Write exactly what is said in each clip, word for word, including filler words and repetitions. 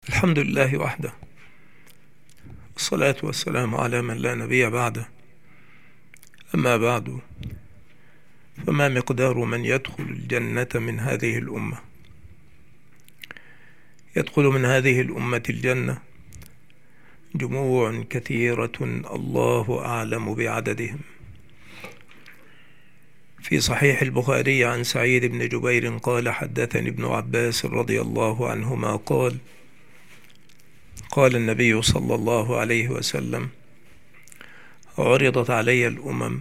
الحمد لله وحده، والصلاة والسلام على من لا نبي بعده. أما بعد، فما مقدار من يدخل الجنة من هذه الأمة؟ يدخل من هذه الأمة الجنة جموع كثيرة الله أعلم بعددهم. في صحيح البخاري عن سعيد بن جبير قال: حدثني ابن عباس رضي الله عنهما قال: قال النبي صلى الله عليه وسلم: عرضت علي الأمم،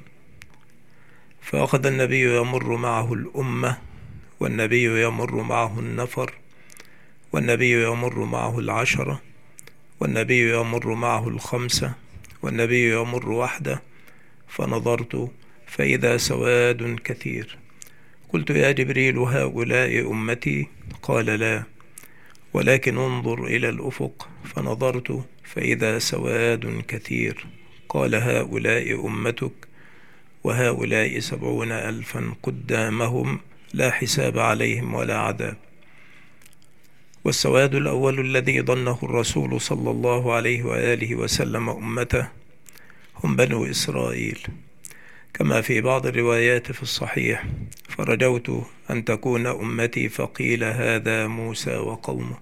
فأخذ النبي يمر معه الأمة، والنبي يمر معه النفر، والنبي يمر معه العشرة، والنبي يمر معه الخمسة، والنبي يمر وحده، فنظرت فإذا سواد كثير. قلت: يا جبريل، هؤلاء أمتي؟ قال: لا، ولكن انظر إلى الأفق. فنظرت فإذا سواد كثير. قال: هؤلاء أمتك، وهؤلاء سبعون ألفا قدامهم لا حساب عليهم ولا عذاب. والسواد الأول الذي ظنه الرسول صلى الله عليه وآله وسلم أمته هم بنو إسرائيل، كما في بعض الروايات في الصحيح: فرجوت أن تكون أمتي، فقيل هذا موسى وقومه.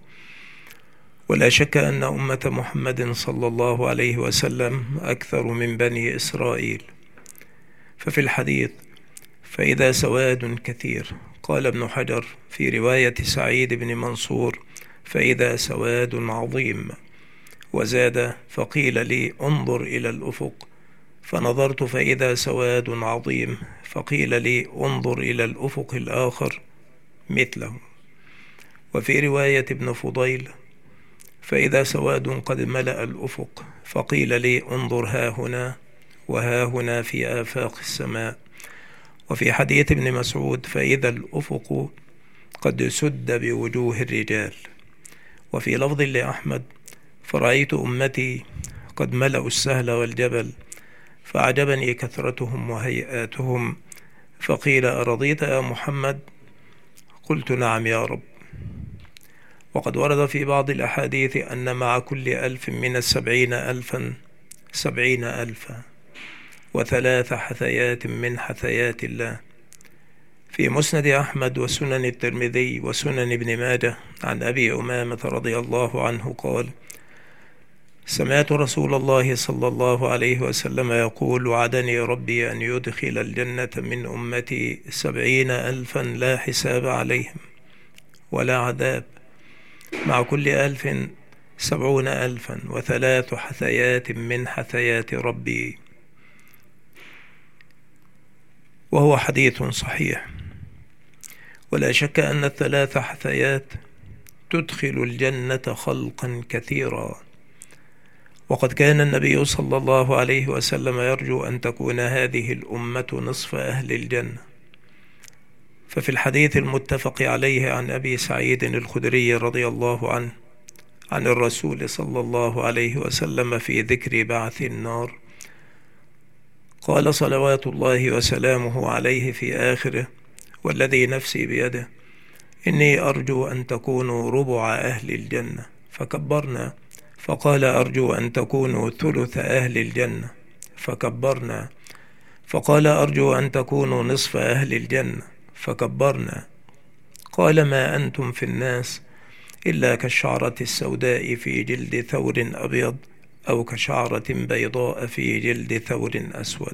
ولا شك أن أمة محمد صلى الله عليه وسلم أكثر من بني إسرائيل. ففي الحديث: فإذا سواد كثير، قال ابن حجر في رواية سعيد بن منصور: فإذا سواد عظيم. وزاد: فقيل لي انظر إلى الأفق، فنظرت فإذا سواد عظيم، فقيل لي انظر إلى الأفق الآخر مثله. وفي رواية ابن فضيل: فإذا سواد قد ملأ الأفق، فقيل لي انظر ها هنا وها هنا في آفاق السماء. وفي حديث ابن مسعود: فإذا الأفق قد سد بوجوه الرجال. وفي لفظ لأحمد: فرأيت أمتي قد ملأوا السهل والجبل، فأعجبني كثرتهم وهيئاتهم، فقيل: أرضيت يا محمد؟ قلت: نعم يا رب. وقد ورد في بعض الأحاديث أن مع كل ألف من السبعين ألفا سبعين ألفا وثلاث حثيات من حثيات الله. في مسند أحمد وسنن الترمذي وسنن ابن ماجه عن أبي أمامة رضي الله عنه قال: سمعت رسول الله صلى الله عليه وسلم يقول: وعدني ربي أن يدخل الجنة من أمتي سبعين ألفا لا حساب عليهم ولا عذاب، مع كل ألف سبعون ألفا وثلاث حثيات من حثيات ربي. وهو حديث صحيح. ولا شك أن الثلاث حثيات تدخل الجنة خلقا كثيرا. وقد كان النبي صلى الله عليه وسلم يرجو أن تكون هذه الأمة نصف أهل الجنة. ففي الحديث المتفق عليه عن أبي سعيد الخدري رضي الله عنه عن الرسول صلى الله عليه وسلم في ذكر بعث النار قال صلوات الله وسلامه عليه في آخره: والذي نفسي بيده إني أرجو أن تكونوا ربع أهل الجنة. فكبرنا، فقال: أرجو أن تكونوا ثلث أهل الجنة. فكبرنا، فقال: أرجو أن تكونوا نصف أهل الجنة. فكبرنا. قال: ما أنتم في الناس إلا كالشعرة السوداء في جلد ثور أبيض، أو كشعرة بيضاء في جلد ثور أسود.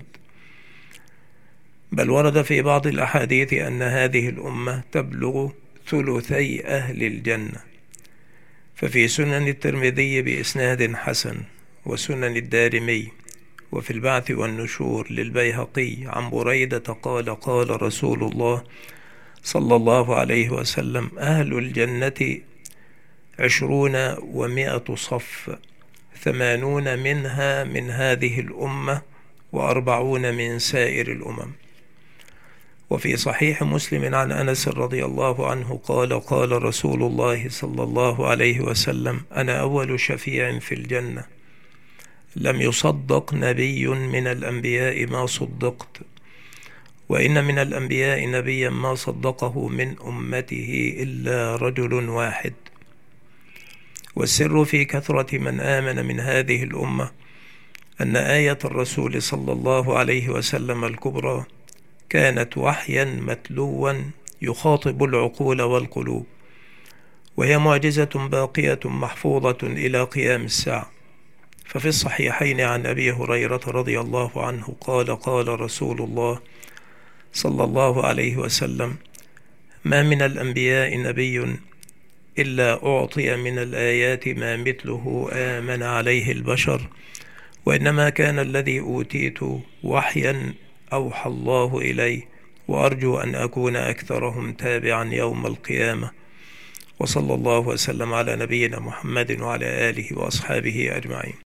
بل ورد في بعض الأحاديث أن هذه الأمة تبلغ ثلثي أهل الجنة. ففي سنن الترمذي بإسناد حسن، وسنن الدارمي، وفي البعث والنشور للبيهقي عن بريدة قال: قال رسول الله صلى الله عليه وسلم: أهل الجنة عشرون ومائة صف، ثمانون منها من هذه الأمة، وأربعون من سائر الأمم. وفي صحيح مسلم عن أنس رضي الله عنه قال: قال رسول الله صلى الله عليه وسلم: أنا أول شفيع في الجنة، لم يصدق نبي من الأنبياء ما صدقت، وإن من الأنبياء نبيا ما صدقه من أمته إلا رجل واحد. والسر في كثرة من آمن من هذه الأمة أن آية الرسول صلى الله عليه وسلم الكبرى كانت وحيا متلوا يخاطب العقول والقلوب، وهي معجزة باقية محفوظة إلى قيام الساعة. ففي الصحيحين عن أبي هريرة رضي الله عنه قال قال رسول الله صلى الله عليه وسلم: ما من الأنبياء نبي إلا أعطي من الآيات ما مثله آمن عليه البشر، وإنما كان الذي أوتيت وحيا أوحى الله إلي، وأرجو أن أكون أكثرهم تابعا يوم القيامة. وصلى الله وسلم على نبينا محمد وعلى آله وأصحابه أجمعين.